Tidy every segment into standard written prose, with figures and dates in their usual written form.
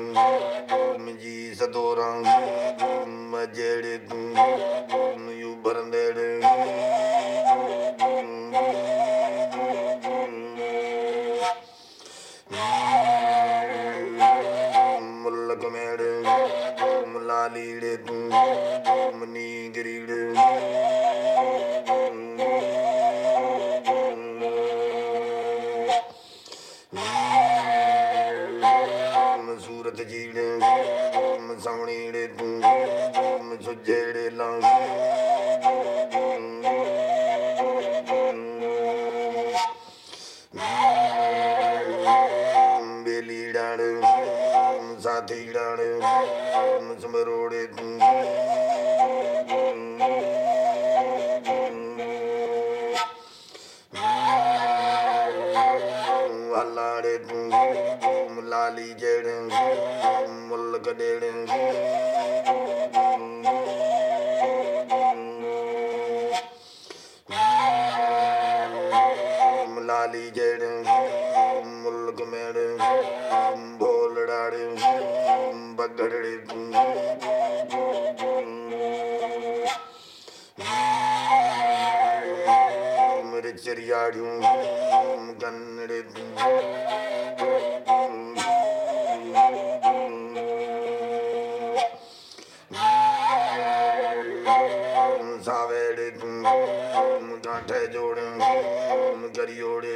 जी सदोरा मजेड़े you बरंदेड़े मुल्क मेड़े लालीड़े money गिरीड़े सूरत जीड़े सावणीड़े सुजेड़े लांग बेली डाड़ साथी डाड़ समरोड़े हल्लाड़े लाली जेड़े मुल्क डेड़े लाली जेड़े मुल्क मेड़े बोल डाड़े बगड़े मेरे चरियाड़ियों गन्नड़े सावेड़े गांठे जोड़े गरियोड़े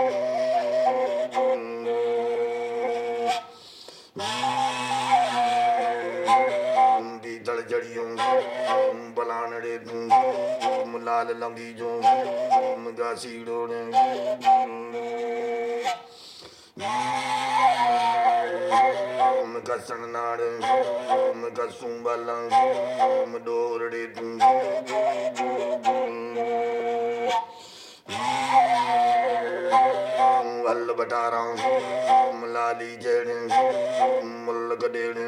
बीतल जड़ियों बलानड़े लाल लंगी जो गासीड़ोड़े कसण नाड़ कसू बाला डोरड़े वल बटारा लाली जेड़े मुल्क डेड़े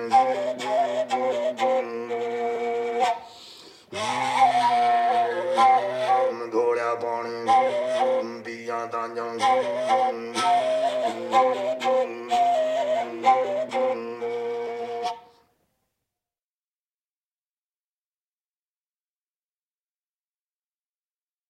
घोड़ा पाने बिया तांजा